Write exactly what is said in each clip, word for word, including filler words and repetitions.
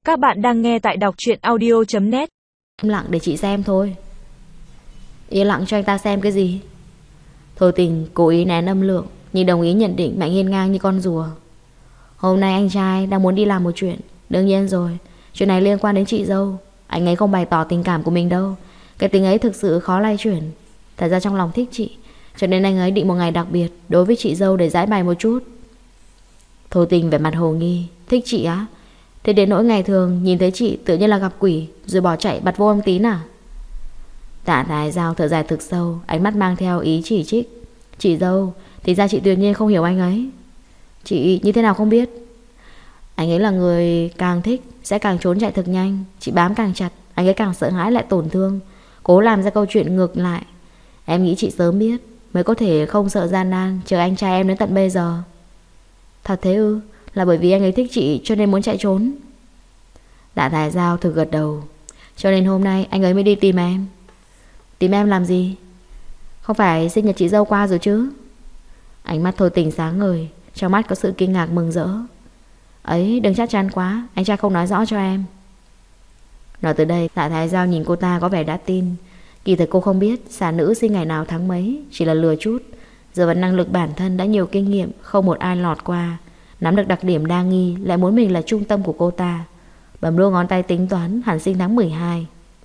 Các bạn đang nghe tại đọc truyện audio chấm net. Im lặng để chị xem thôi. Yên lặng cho anh ta xem cái gì? Thôi Tình cố ý nén âm lượng, nhưng đồng ý nhận định Mạnh Hiên ngang như con rùa. Hôm nay anh trai đang muốn đi làm một chuyện. Đương nhiên rồi, chuyện này liên quan đến chị dâu. Anh ấy không bày tỏ tình cảm của mình đâu. Cái tính ấy thực sự khó lay chuyển. Thật ra trong lòng thích chị, cho nên anh ấy định một ngày đặc biệt đối với chị dâu để giải bày một chút. Thôi Tình vẻ mặt hồ nghi. Thích chị á? Thế đến nỗi ngày thường nhìn thấy chị tự nhiên là gặp quỷ, rồi bỏ chạy bật vô âm tín à? Tạ Thái Giao thở dài thực sâu, ánh mắt mang theo ý chỉ trích. Chị dâu, thì ra chị tuyệt nhiên không hiểu anh ấy. Chị như thế nào không biết? Anh ấy là người càng thích sẽ càng trốn chạy thật nhanh. Chị bám càng chặt, anh ấy càng sợ hãi lại tổn thương, cố làm ra câu chuyện ngược lại. Em nghĩ chị sớm biết mới có thể không sợ gian nan chờ anh trai em đến tận bây giờ. Thật thế ư? Là bởi vì anh ấy thích chị cho nên muốn chạy trốn? Tạ Thái Giao thực gật đầu. Cho nên hôm nay anh ấy mới đi tìm em. Tìm em làm gì? Không phải sinh nhật chị dâu qua rồi chứ? Ánh mắt Thôi Tình sáng ngời, trong mắt có sự kinh ngạc mừng rỡ. Ấy, đừng chắc chắn quá, anh trai không nói rõ cho em. Nói từ đây, Tạ Thái Giao nhìn cô ta có vẻ đã tin. Kỳ thật cô không biết xà nữ sinh ngày nào tháng mấy, chỉ là lừa chút. Giờ vẫn năng lực bản thân đã nhiều kinh nghiệm, không một ai lọt qua. Nắm được đặc điểm đa nghi, lại muốn mình là trung tâm của cô ta. Bấm đua ngón tay tính toán hẳn sinh tháng mười hai.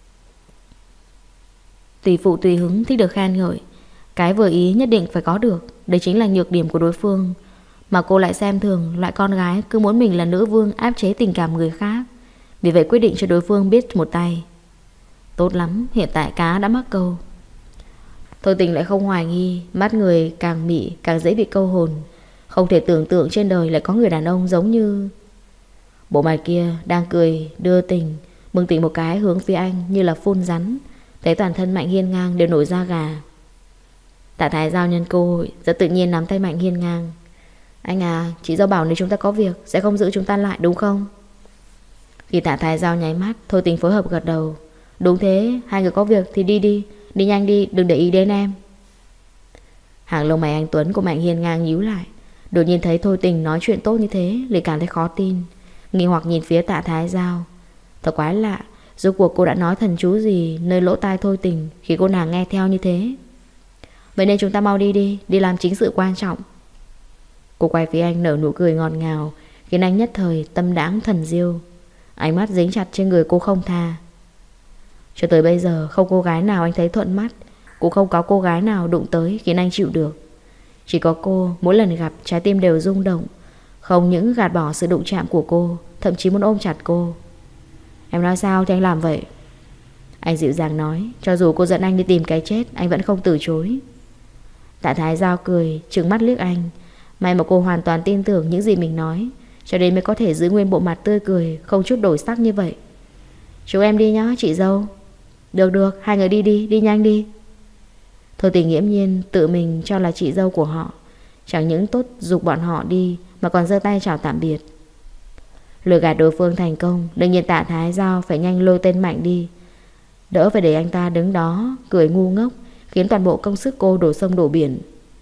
Tùy phụ tùy hứng thích được khen ngợi. Cái vừa ý nhất định phải có được. Đấy chính là nhược điểm của đối phương. Mà cô lại xem thường loại con gái cứ muốn mình là nữ vương áp chế tình cảm người khác. Vì vậy quyết định cho đối phương biết một tay. Tốt lắm, hiện tại cá đã mắc câu. Thôi Tình lại không hoài nghi. Mắt người càng mị càng dễ bị câu hồn. Không thể tưởng tượng trên đời lại có người đàn ông giống như... Bộ mặt kia đang cười đưa tình, mừng tỉnh một cái hướng phía anh như là phun rắn. Thấy toàn thân Mạnh Hiên ngang đều nổi da gà. Tạ Thái Giao nhân cơ hội rất tự nhiên nắm tay Mạnh Hiên ngang. Anh à, chị dâu bảo nếu chúng ta có việc sẽ không giữ chúng ta lại đúng không? Khi Tạ Thái Giao nháy mắt, Thôi Tình phối hợp gật đầu. Đúng thế, hai người có việc thì đi đi. Đi nhanh đi, đừng để ý đến em. Hàng lông mày anh Tuấn của Mạnh Hiên ngang nhíu lại. Đột nhiên thấy Thôi Tình nói chuyện tốt như thế, liền cảm thấy khó tin. Nghi hoặc nhìn phía Tạ Thái Giao. Thật quái lạ, rốt cuộc cô đã nói thần chú gì nơi lỗ tai Thôi Tình khi cô nàng nghe theo như thế. Vậy nên chúng ta mau đi đi, đi làm chính sự quan trọng. Cô quay phía anh nở nụ cười ngọt ngào, khiến anh nhất thời tâm đãng thần diêu. Ánh mắt dính chặt trên người cô không tha. Cho tới bây giờ không cô gái nào anh thấy thuận mắt, cũng không có cô gái nào đụng tới khiến anh chịu được. Chỉ có cô, mỗi lần gặp trái tim đều rung động. Không những gạt bỏ sự đụng chạm của cô, thậm chí muốn ôm chặt cô. Em nói sao thì anh làm vậy? Anh dịu dàng nói. Cho dù cô dẫn anh đi tìm cái chết, anh vẫn không từ chối. Tạ Thái Giao cười, trừng mắt liếc anh. May mà cô hoàn toàn tin tưởng những gì mình nói, cho nên mới có thể giữ nguyên bộ mặt tươi cười, không chút đổi sắc như vậy. Chúng em đi nhá chị dâu. Được được, hai người đi đi, đi nhanh đi. Thôi Tình nghiễm nhiên tự mình cho là chị dâu của họ, chẳng những tốt giục bọn họ đi mà còn giơ tay chào tạm biệt. Lừa gạt đối phương thành công, đương nhiên Tạ Thái Giao phải nhanh lôi tên Mạnh đi, đỡ phải để anh ta đứng đó cười ngu ngốc, khiến toàn bộ công sức cô đổ sông đổ biển.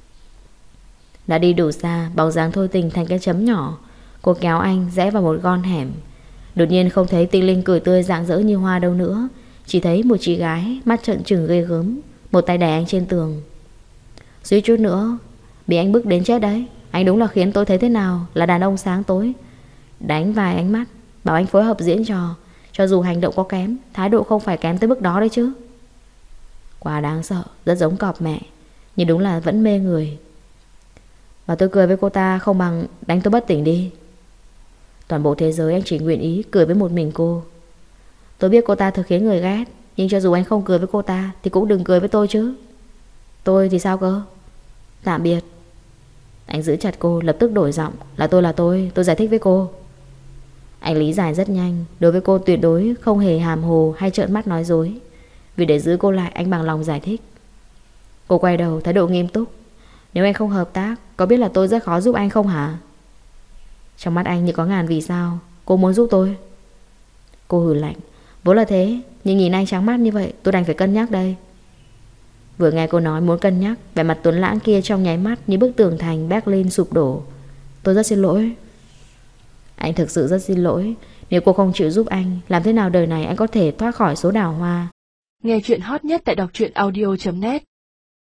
Đã đi đủ xa, bóng dáng Thôi Tình thành cái chấm nhỏ. Cô kéo anh rẽ vào một con hẻm. Đột nhiên không thấy Tinh Linh cười tươi rạng rỡ như hoa đâu nữa, chỉ thấy một chị gái mắt trợn trừng ghê gớm, một tay đè anh trên tường. Suýt chút nữa bị anh bức đến chết đấy. Anh đúng là khiến tôi thấy thế nào là đàn ông sáng tối. Đánh vài ánh mắt, bảo anh phối hợp diễn trò. Cho dù hành động có kém, thái độ không phải kém tới mức đó đấy chứ. Quá đáng sợ, rất giống cọp mẹ, nhưng đúng là vẫn mê người. Và tôi cười với cô ta không bằng đánh tôi bất tỉnh đi. Toàn bộ thế giới anh chỉ nguyện ý cười với một mình cô. Tôi biết cô ta thực khiến người ghét, nhưng cho dù anh không cười với cô ta thì cũng đừng cười với tôi chứ. Tôi thì sao cơ? Tạm biệt. Anh giữ chặt cô, lập tức đổi giọng. Là tôi là tôi, tôi giải thích với cô. Anh lý giải rất nhanh. Đối với cô tuyệt đối không hề hàm hồ hay trợn mắt nói dối. Vì để giữ cô lại, anh bằng lòng giải thích. Cô quay đầu thái độ nghiêm túc. Nếu anh không hợp tác, có biết là tôi rất khó giúp anh không hả? Trong mắt anh như có ngàn vì sao. Cô muốn giúp tôi? Cô hừ lạnh. Vốn là thế, nhưng nhìn anh trắng mắt như vậy, tôi đành phải cân nhắc đây. Vừa nghe cô nói muốn cân nhắc, vẻ mặt Tuấn Lãng kia trong nháy mắt như bức tường thành Berlin sụp đổ. Tôi rất xin lỗi. Anh thực sự rất xin lỗi. Nếu cô không chịu giúp anh, làm thế nào đời này anh có thể thoát khỏi số đào hoa? Nghe chuyện hot nhất tại đọc truyện audio chấm net.